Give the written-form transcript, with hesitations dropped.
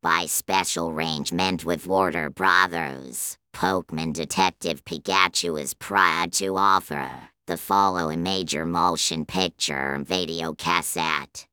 by special arrangement with Warner Brothers. Pokémon Detective Pikachu is proud to offer the following major motion picture and video cassette.